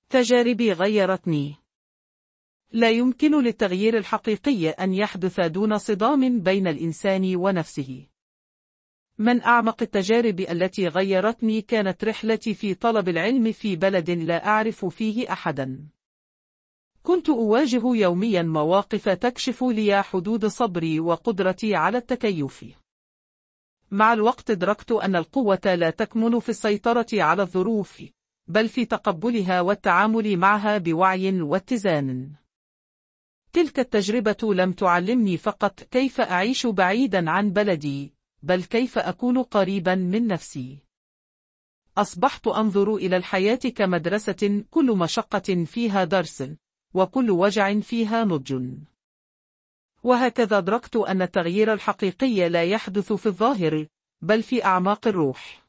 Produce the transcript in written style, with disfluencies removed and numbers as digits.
تجاربي غيرتني. لا يمكن للتغيير الحقيقي أن يحدث دون صدام بين الإنسان ونفسه. من أعمق التجارب التي غيرتني كانت رحلتي في طلب العلم في بلد لا أعرف فيه أحدا. كنت أواجه يوميا مواقف تكشف لي حدود صبري وقدرتي على التكيف. مع الوقت أدركت أن القوة لا تكمن في السيطرة على الظروف، بل في تقبلها والتعامل معها بوعي واتزان. تلك التجربة لم تعلمني فقط كيف أعيش بعيدا عن بلدي، بل كيف أكون قريبا من نفسي. أصبحت أنظر إلى الحياة كمدرسة، كل مشقة فيها درس، وكل وجع فيها نضج. وهكذا أدركت أن التغيير الحقيقي لا يحدث في الظاهر، بل في أعماق الروح.